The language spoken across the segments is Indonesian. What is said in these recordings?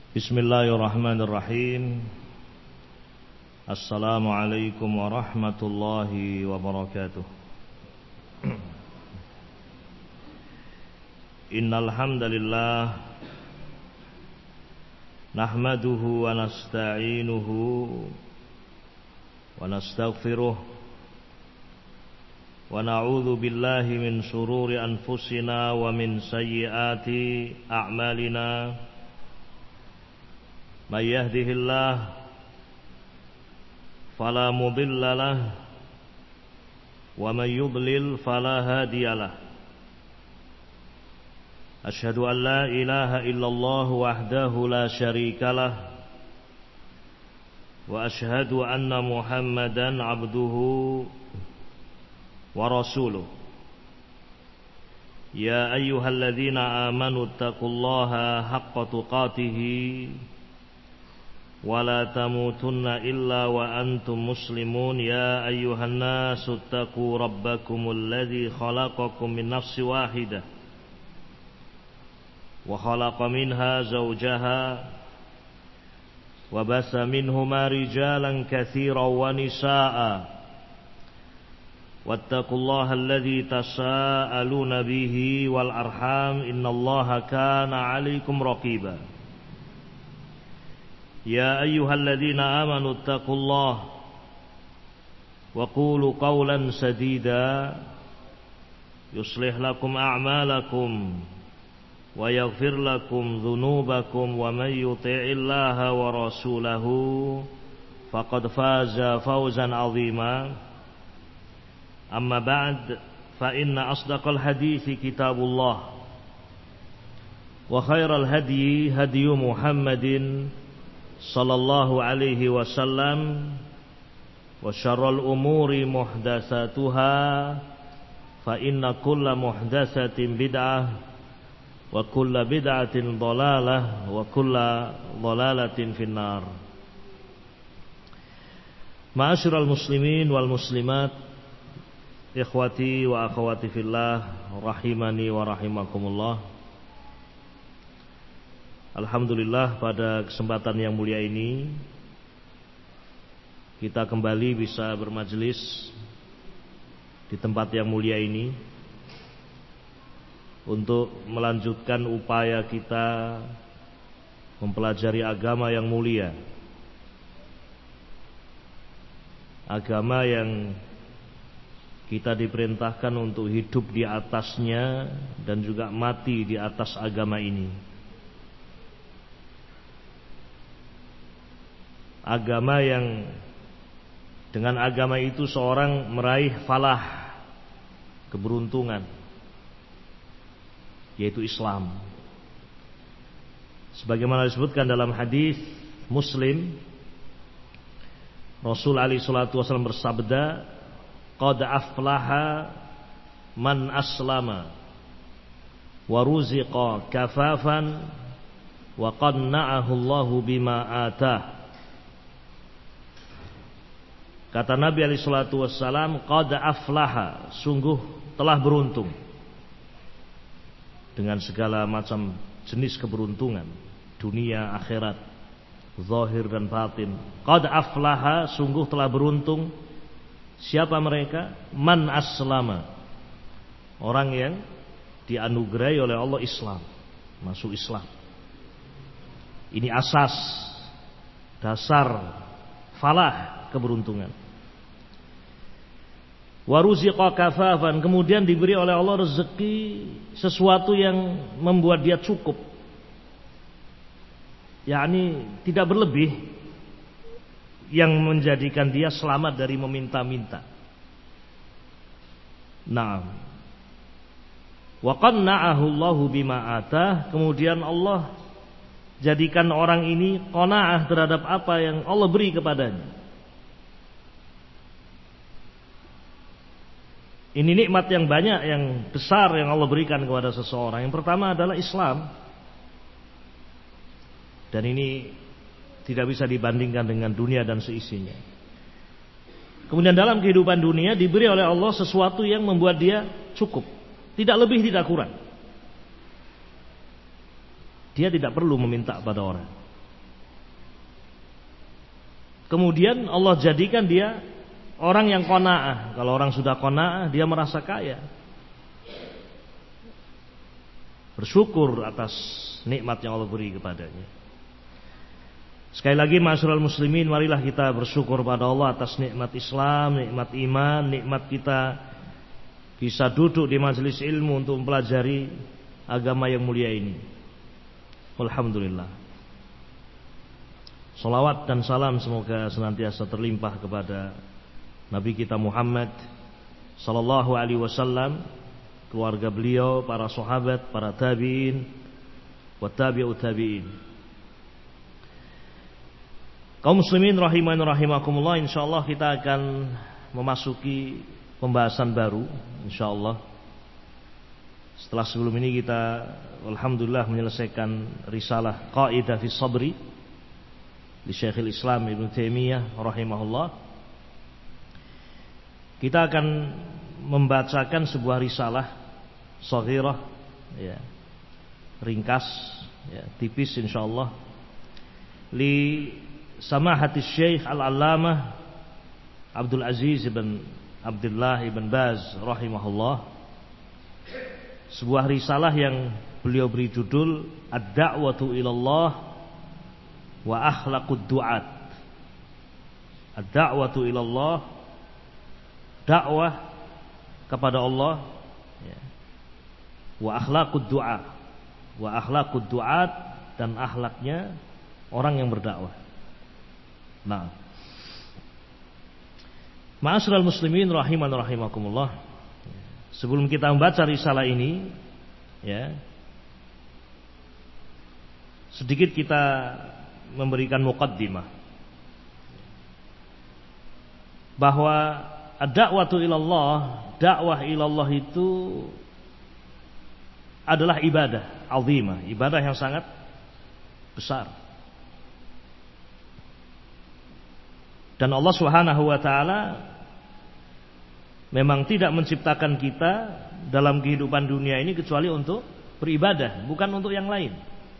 Bismillahirrahmanirrahim. Assalamualaikum warahmatullahi wabarakatuh. Innal hamdalillah nahmaduhu wa nasta'inuhu wa nastaghfiruh wa na'udzu billahi min shururi anfusina wa min sayyiati a'malina. May yahdihillahu fala mudilla lahu wa may yudlil fala hadiya lahu. Asyhadu an la ilaha illallah wahdahu la syarika lahu wa asyhadu anna Muhammadan abduhu wa rasuluh. Ya ayyuhalladzina amanu taqullaha haqqa tuqatih wa la tamutunna illa wa antum muslimun. Ya ayyuhan nasu taqu rabbakumul ladzi khalaqakum min nafsin wahidah wa khalaqa minha zawjaha wa basa minhuma rijalan katsiran wa nisaa'a wattaqullaha alladzi tasaaluna bihi wal arham innallaha kana 'alaikum raqiba. Ya ayyuhalladzina amanu taqullaha wa qulu qawlan sadida yuslih lakum a'malakum wa yaghfir lakum dhunubakum wa may yuti'illaha wa rasulahu faqad faza fawzan 'azima. Amma ba'd, fa inna asdaqal hadithi kitabullah wa khairal hadyi hadyu Muhammadin sallallahu alaihi wasallam wa syarrul umuri muhdatsatuha fa inna kulla muhdatsatin bid'ah wa kulla bid'atin dhalalah wa kulla dhalalatin finnar. Ma'asyiral muslimin wal muslimat, ikhwati wa akhwati fillah, rahimani wa rahimakumullah. Alhamdulillah, pada kesempatan yang mulia ini kita kembali bisa bermajelis di tempat yang mulia ini untuk melanjutkan upaya kita mempelajari agama yang mulia, agama yang kita diperintahkan untuk hidup di atasnya dan juga mati di atas agama ini. Agama yang dengan agama itu seorang meraih falah, keberuntungan, yaitu Islam. Sebagaimana disebutkan dalam hadis Muslim, Rasul alaihi salatu wasallam bersabda, qad aflaha man aslama wa ruziqa kafafan wa qanna'ahu Allahu bima atah. Kata Nabi alaihi salatu wassalam, qad aflaha, sungguh telah beruntung dengan segala macam jenis keberuntungan dunia akhirat, zahir dan batin. Qad aflaha, sungguh telah beruntung. Siapa mereka? Man aslama, orang yang dianugerahi oleh Allah Islam, masuk Islam. Ini asas, dasar falah, keberuntungan. Waruziqa kafafan, kemudian diberi oleh Allah rezeki sesuatu yang membuat dia cukup, yakni tidak berlebih, yang menjadikan dia selamat dari meminta-minta. Naam. Wa qanna'ahu Allahu bima atah, kemudian Allah jadikan orang ini qanaah terhadap apa yang Allah beri kepadanya. Ini nikmat yang banyak, yang besar yang Allah berikan kepada seseorang. Yang pertama adalah Islam. Dan ini tidak bisa dibandingkan dengan dunia dan seisinya. Kemudian dalam kehidupan dunia diberi oleh Allah sesuatu yang membuat dia cukup, tidak lebih tidak kurang. Dia tidak perlu meminta pada orang. kemudian Allah jadikan dia orang yang qanaah. Kalau orang sudah qanaah, dia merasa kaya. Bersyukur atas nikmat yang Allah beri kepadanya. Sekali lagi ma'asyiral muslimin, marilah kita bersyukur pada Allah atas nikmat Islam, nikmat iman, nikmat kita bisa duduk di majelis ilmu untuk mempelajari agama yang mulia ini. Alhamdulillah. Salawat dan salam semoga senantiasa terlimpah kepada Nabi kita Muhammad sallallahu alaihi wasallam, keluarga beliau, para sahabat, para tabi'in, wa tabi'ut tabi'in. Kaum muslimin rahimani rahimakumullah, insyaallah kita akan memasuki pembahasan baru insyaallah. Setelah sebelum ini kita alhamdulillah menyelesaikan risalah Qaidah fi Sabri di Syekhul Islam Ibnu Taimiyah rahimahullah. Kita akan membacakan sebuah risalah shaghirah, ya, ringkas, ya, tipis insyaallah, li samahati Syekh Al-Allamah Abdul Aziz ibn Abdullah ibn Baz rahimahullah. Sebuah risalah yang beliau beri judul Ad-Da'watu ilallah wa Akhlaqud Du'at. Ad-Da'watu ilallah, dakwah kepada Allah, ya. Wa akhlaqud du'a, wa akhlaqud du'at, dan akhlaknya orang yang berdakwah. Nah, ma'asyiral muslimin rahiman rahimakumullah, sebelum kita membaca risalah ini, ya, sedikit kita memberikan muqaddimah bahwa ad-da'watu ilallah, dakwah ilallah itu adalah ibadah azimah, ibadah yang sangat besar. Dan Allah Subhanahu wa taala memang tidak menciptakan kita dalam kehidupan dunia ini kecuali untuk beribadah, bukan untuk yang lain.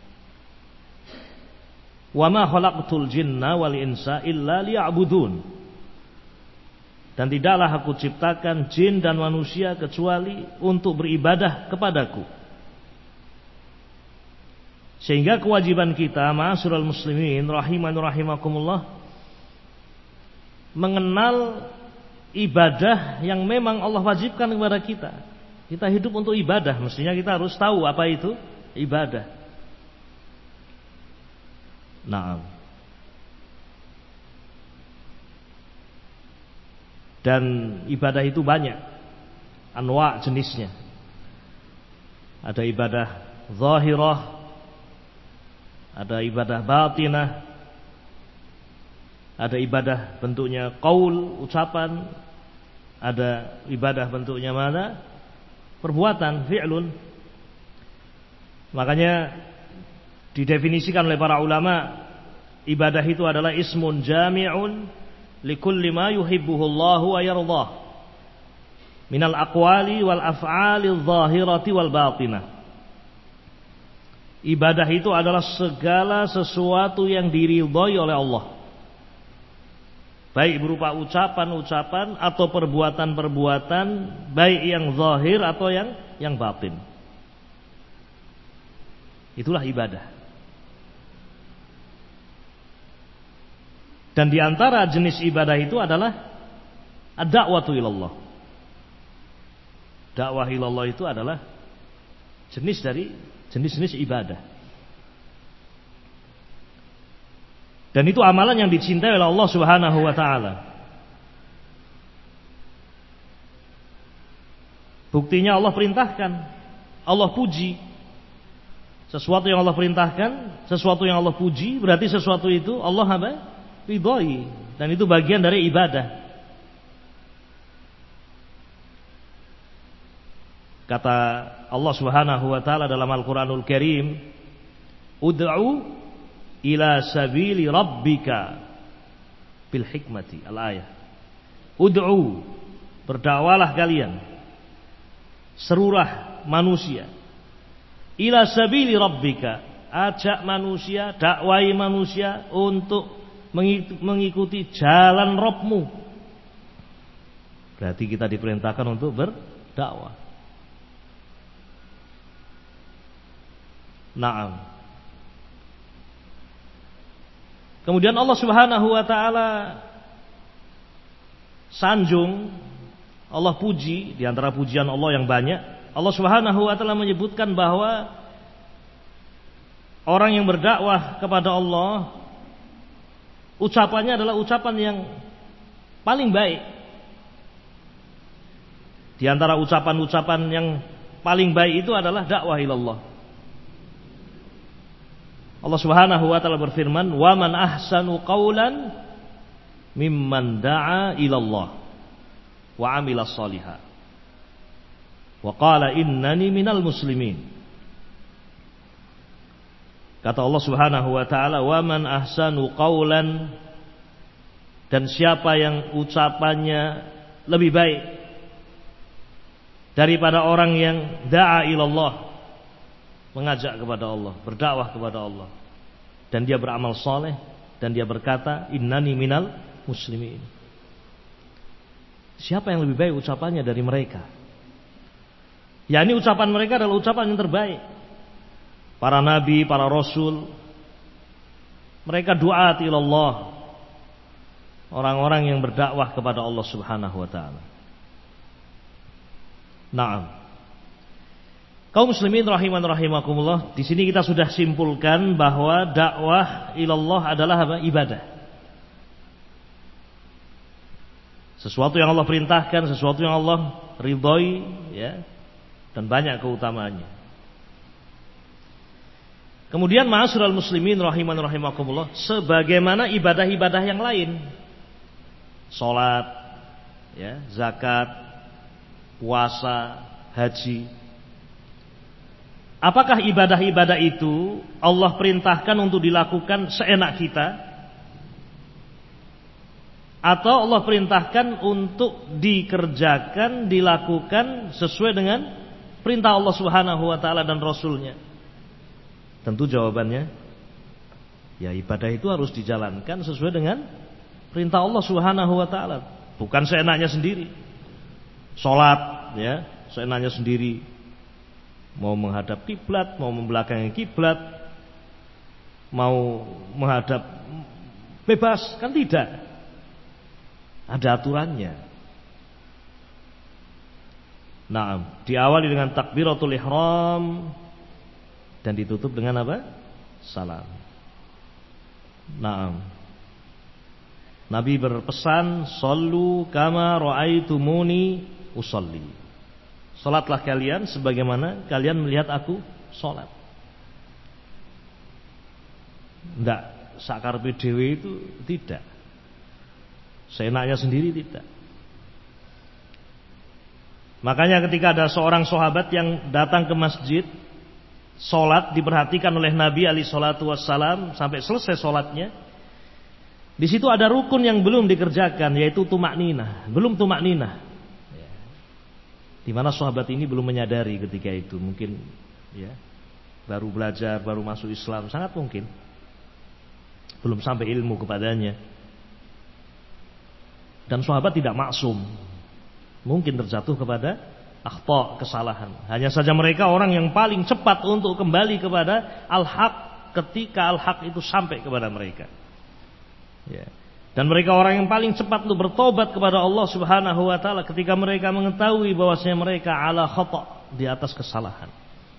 Wa ma khalaqtul jinna wal insa illa liya'budun. Dan tidaklah aku ciptakan jin dan manusia kecuali untuk beribadah kepadaku. Sehingga kewajiban kita ma'asyiral muslimin rahimani rahimakumullah, mengenal ibadah yang memang Allah wajibkan kepada kita. Kita hidup untuk ibadah, mestinya kita harus tahu apa itu ibadah. Nah, dan ibadah itu banyak anwa' jenisnya. Ada ibadah zahirah, ada ibadah batinah, ada ibadah bentuknya qaul, ucapan, ada ibadah bentuknya mana? Perbuatan, fi'lun. Makanya didefinisikan oleh para ulama, ibadah itu adalah ismun jami'un likulli ma yuhibbuhu Allah wa yardah minal aqwali wal af'ali adh-dhahirati wal batinah. Ibadah itu adalah segala sesuatu yang diridhai oleh Allah, baik berupa ucapan-ucapan atau perbuatan-perbuatan, baik yang zahir atau yang batin. Itulah ibadah. Dan di antara jenis ibadah itu adalah ad-da'watu ilallah. Dakwah ilallah itu adalah jenis dari jenis-jenis ibadah. Dan itu amalan yang dicintai oleh Allah Subhanahu wa taala. Buktinya Allah perintahkan, Allah puji. Sesuatu yang Allah perintahkan, sesuatu yang Allah puji, berarti sesuatu itu Allah apa? Ridhai, dan itu bagian dari ibadah. Kata Allah Subhanahu wa taala dalam Al-Qur'anul Karim, ud'u ila sabili rabbika bil hikmati, al-ayah. Ud'u, berdakwalah kalian, serulah manusia, ila sabili rabbika, ajak manusia, dakwai manusia untuk mengikuti jalan Rabbmu. Berarti kita diperintahkan untuk berdakwah. Naam. Kemudian Allah Subhanahu wa taala sanjung, Allah puji, di antara pujian Allah yang banyak, Allah Subhanahu wa taala menyebutkan bahwa orang yang berdakwah kepada Allah ucapannya adalah ucapan yang paling baik. Di antara ucapan-ucapan yang paling baik itu adalah dakwah ilallah. Allah Subhanahu wa taala berfirman, "Wa man ahsanu qawlan mimman da'a ilallah wa 'amila shalihan wa qala innani minal muslimin." Kata Allah Subhanahu wa taala, "Wa man ahsanu qawlan," dan siapa yang ucapannya lebih baik daripada orang yang da'a ilallah, mengajak kepada Allah, berdakwah kepada Allah, dan dia beramal soleh, dan dia berkata, innani minal muslimin. Siapa yang lebih baik ucapannya dari mereka? Ya, ini ucapan mereka adalah ucapan yang terbaik. Para nabi, para rasul, mereka du'at ilallah, orang-orang yang berdakwah kepada Allah Subhanahu wa taala. Naam. Kaum muslimin rahiman rahimakumullah, di sini kita sudah simpulkan bahwa dakwah ilallah adalah apa? Ibadah. Sesuatu yang Allah perintahkan, sesuatu yang Allah ridhoi, ya, dan banyak keutamaannya. Kemudian ma'asyiral muslimin rahiman rahimakumullah, sebagaimana ibadah-ibadah yang lain, salat, ya, zakat, puasa, haji. Apakah ibadah-ibadah itu Allah perintahkan untuk dilakukan seenak kita, atau Allah perintahkan untuk dikerjakan, dilakukan sesuai dengan perintah Allah Subhanahu wa taala dan Rasulnya? Tentu jawabannya, ya, ibadah itu harus dijalankan sesuai dengan perintah Allah Subhanahu wa taala, bukan seenaknya sendiri. Salat, ya, seenaknya sendiri. Mau menghadap kiblat, mau membelakangi kiblat, mau menghadap bebas, kan tidak. Ada aturannya. Nah, diawali dengan takbiratul ihram dan ditutup dengan apa? Salam. Nah, Nabi berpesan, "Shallu kama ra'aitumuni usolli." Salatlah kalian sebagaimana kalian melihat aku salat. Tidak sakarepe dhewe itu tidak. Seenaknya sendiri tidak. Makanya ketika ada seorang sahabat yang datang ke masjid, salat diperhatikan oleh Nabi alaihi salatu wassalam sampai selesai salatnya. Di situ ada rukun yang belum dikerjakan, yaitu tumakninah. Belum tumakninah. Di mana sahabat ini belum menyadari ketika itu, mungkin ya baru belajar, baru masuk Islam, sangat mungkin belum sampai ilmu kepadanya. Dan sahabat tidak maksum, mungkin terjatuh kepada akhta, kesalahan. Hanya saja mereka orang yang paling cepat untuk kembali kepada al-haq ketika al-haq itu sampai kepada mereka. Ya. Dan mereka orang yang paling cepat untuk bertobat kepada Allah Subhanahu wa taala ketika mereka mengetahui bahwasanya mereka ala khata', di atas kesalahan.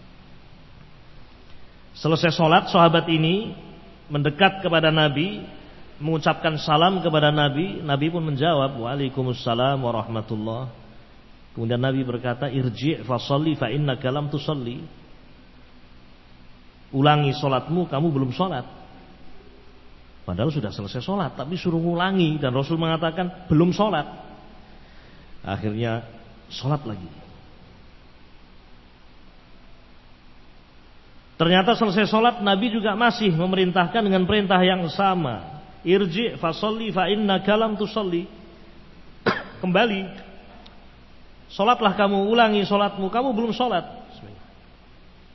Selesai sholat, sahabat ini mendekat kepada Nabi, mengucapkan salam kepada Nabi. Nabi pun menjawab, "Waalaikumsalam warahmatullah." Kemudian Nabi berkata, "Irji' fa sholli fa innaka lam tusalli." Ulangi sholatmu, kamu belum sholat. Padahal sudah selesai sholat, tapi suruh ulangi, dan Rasul mengatakan belum sholat. Akhirnya sholat lagi. Ternyata selesai sholat, Nabi juga masih memerintahkan dengan perintah yang sama. Irji' fa sholli fa innaka lam tusalli. Kembali, sholatlah kamu, ulangi sholatmu, kamu belum sholat.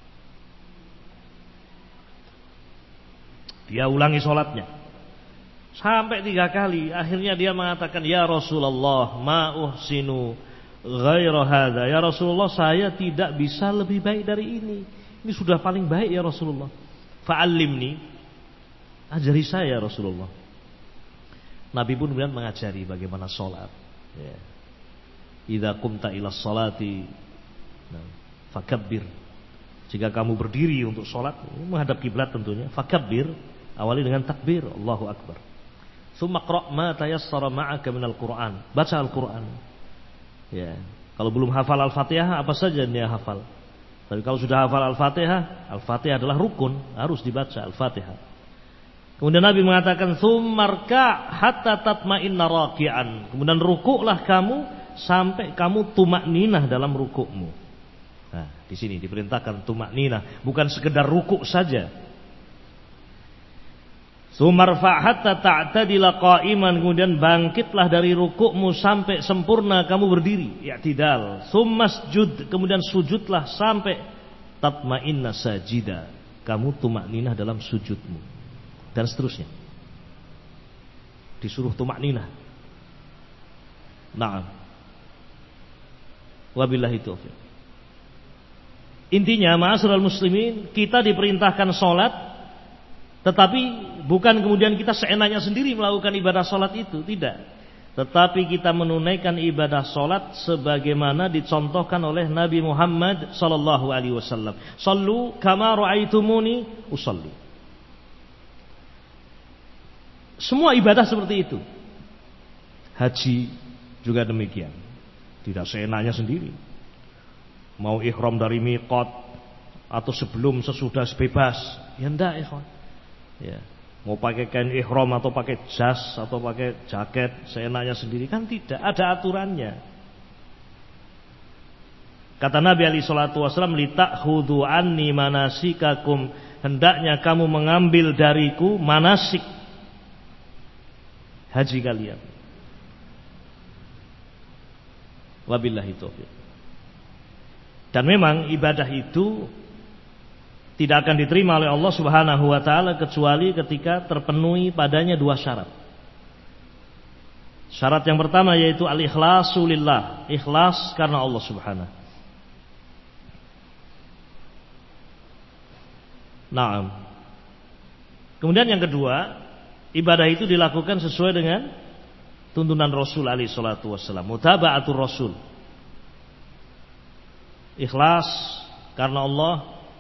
Dia ulangi sholatnya. Sampai 3 kali. Akhirnya dia mengatakan, ya Rasulullah, ma uhsinu ghaira hadza. Ya Rasulullah, saya tidak bisa lebih baik dari ini. Ini sudah paling baik ya Rasulullah. Fa'allimni, ajari saya ya Rasulullah. Nabi pun kemudian mengajari bagaimana sholat. Ya. Idza qumta ila sholati fakabbir. Jika kamu berdiri untuk sholat, menghadap kiblat tentunya, fakabbir, awali dengan takbir, Allahu Akbar. Tsumma qra' ma tayassara ma'aka minal Qur'an. Baca Al-Qur'an. Ya. Kalau belum hafal Al-Fatihah, apa saja dia hafal. Tapi kalau sudah hafal Al-Fatihah, Al-Fatihah adalah rukun, harus dibaca Al-Fatihah. Kemudian Nabi mengatakan, tsummarka hatta tatma'inna raki'an. Kemudian rukuklah kamu sampai kamu tumakninah dalam rukukmu. Nah, di sini diperintahkan tumakninah, bukan sekedar rukuk saja. Sumarfa hatta ta'tadila qa'iman, kemudian bangkitlah dari rukukmu sampai sempurna kamu berdiri, i'tidal. Summasjud, kemudian sujudlah sampai tatma'inna sajida, kamu tumakninah dalam sujudmu, dan seterusnya. Disuruh tumakninah. Na'am. Wabillahi taufiq. Intinya, ma'asyiral muslimin, kita diperintahkan sholat, tetapi bukan kemudian kita seenaknya sendiri melakukan ibadah sholat itu, tidak. Tetapi kita menunaikan ibadah sholat sebagaimana dicontohkan oleh Nabi Muhammad sallallahu alaihi wasallam. Shallu kama ra'aitumuni usalli. Semua ibadah seperti itu. Haji juga demikian. Tidak seenaknya sendiri. Mau ihram dari miqat atau sebelum, sesudah, bebas. Ya enggak, ikhwan. Ya, mau pakai kain ihram atau pakai jas atau pakai jaket seenaknya sendiri, kan tidak, ada aturannya. Kata Nabi alaihi salatu wasallam, litakhudhu anni manasikakum, hendaknya kamu mengambil dariku manasik haji kalian. Wabillahi taufiq. Dan memang ibadah itu tidak akan diterima oleh Allah Subhanahu wa taala kecuali ketika terpenuhi padanya 2 syarat. Syarat yang pertama yaitu al-ikhlasu lillah, ikhlas karena Allah Subhanahu. Naam. Kemudian yang kedua, ibadah itu dilakukan sesuai dengan tuntunan Rasul alaihi salatu wasallam, mutaba'atur Rasul. Ikhlas karena Allah.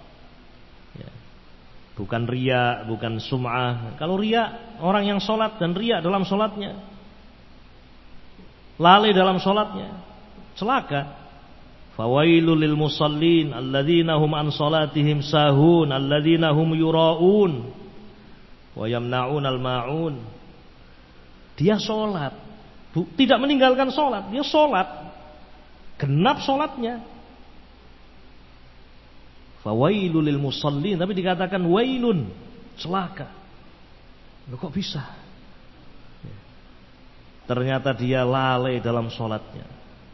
Bukan riya, bukan sum'ah. Kalau riya, orang yang sholat dan riya dalam sholatnya, lalai dalam sholatnya, celaka. Fawailul lil musallin alladzina hum an sholatihim sahun alladzina hum yura'un wa yamna'unal ma'un. Dia sholat, tidak meninggalkan sholat, dia sholat, genap sholatnya. Fawailul lil musallin, tapi dikatakan wailun, celaka. Loh, kok bisa? Ternyata dia lalai dalam sholatnya.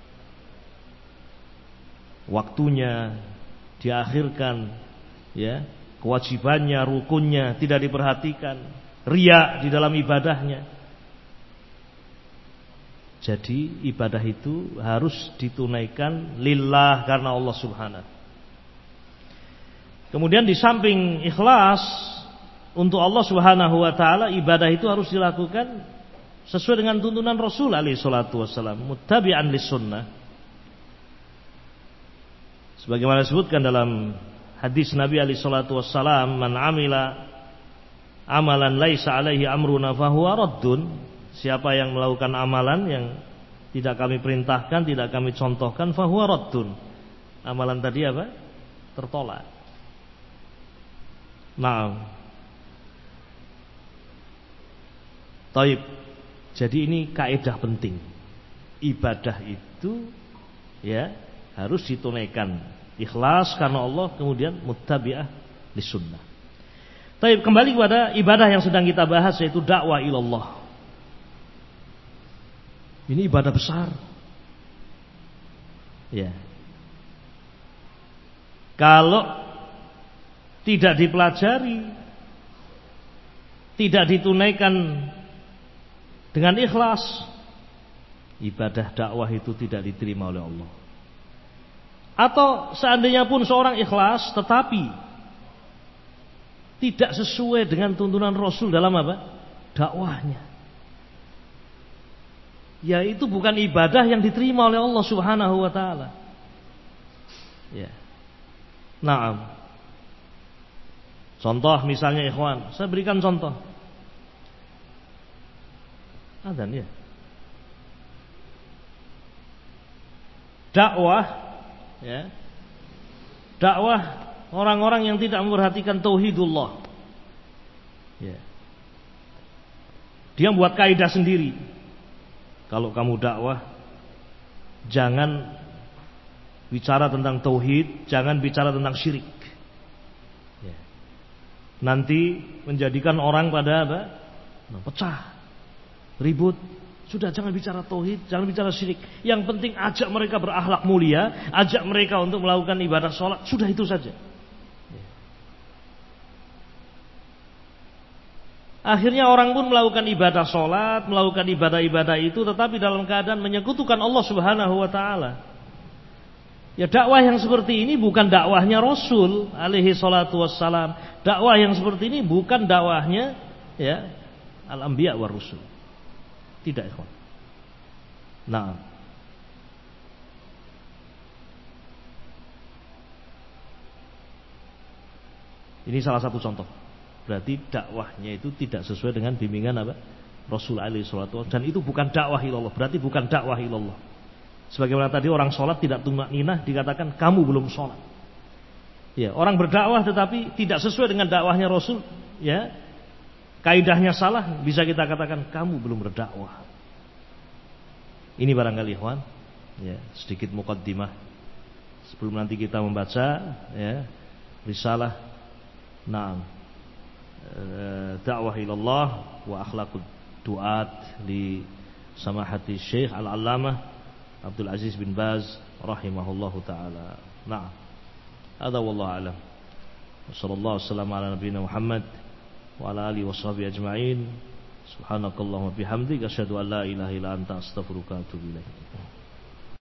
Waktunya diakhirkan, ya, kewajibannya, rukunnya tidak diperhatikan, riya di dalam ibadahnya. Jadi ibadah itu harus ditunaikan lillah karena Allah Subhanahu. Kemudian di samping ikhlas untuk Allah Subhanahu wa taala, ibadah itu harus dilakukan sesuai dengan tuntunan Rasul alaihi salatu wasallam, muttabi'an lis sunnah. Sebagaimana disebutkan dalam hadis Nabi alaihi salatu wasallam, man amila amalan laisa alaihi amruna fahuwa raddun. Siapa yang melakukan amalan yang tidak kami perintahkan, tidak kami contohkan, fahuwa raddun. Amalan tadi apa? Tertolak. Naam. Taib. Jadi ini kaidah penting. Ibadah itu ya harus ditunaikan ikhlas karena Allah, kemudian muttabi'ah lis-sunnah. Taib, kembali kepada ibadah yang sedang kita bahas, yaitu dakwah ilallah. Ini ibadah besar. Ya. Kalau tidak dipelajari, tidak ditunaikan dengan ikhlas, ibadah dakwah itu tidak diterima oleh Allah. Atau seandainya pun seorang ikhlas tetapi tidak sesuai dengan tuntunan Rasul dalam apa? Dakwahnya, ya itu bukan ibadah yang diterima oleh Allah Subhanahu wa taala. Ya. Naam. Contoh misalnya ikhwan, saya berikan contoh. Adzan ya. Dakwah, ya. Dakwah orang-orang yang tidak memperhatikan tauhidullah. Ya. Dia buat kaidah sendiri. Kalau kamu dakwah, jangan bicara tentang tauhid, jangan bicara tentang syirik. Ya. Nanti menjadikan orang pada apa? Pecah. Ribut, sudah jangan bicara tauhid, jangan bicara syirik. Yang penting ajak mereka berakhlak mulia, ajak mereka untuk melakukan ibadah sholat, sudah itu saja. Akhirnya orang pun melakukan ibadah sholat, melakukan ibadah-ibadah itu, tetapi dalam keadaan menyekutukan Allah Subhanahu wa taala. Ya, dakwah yang seperti ini bukan dakwahnya Rasul alaihi salatu wassalam. Dakwah yang seperti ini bukan dakwahnya ya al-anbiya war rusul. Tidak, ikhwan. Nah, ini salah satu contoh. Berarti dakwahnya itu tidak sesuai dengan bimbingan apa? Rasul alaihi salatu wassalam. Dan itu bukan dakwah ilallah. Berarti bukan dakwah ilallah. Sebagaimana tadi orang sholat tidak tumakninah dikatakan kamu belum sholat. Ya, orang berdakwah tetapi tidak sesuai dengan dakwahnya Rasul, ya. Kaidahnya salah, bisa kita katakan kamu belum berdakwah. Ini barangkali ikhwan, ya, sedikit muqaddimah sebelum nanti kita membaca ya risalah dakwah ilallah wa akhlaqud duat li samahati Syekh Al-Allamah Abdul Aziz bin Baz rahimahullahu taala. Nah, hadza wallahu alam. Wassallallahu wassalamu ala nabiyina Muhammad wa ala alihi washabihi ajma'in. Subhanakallahumma bihamdika asyhadu an la ilaha illa anta astaghfiruka wa atubu ilaik.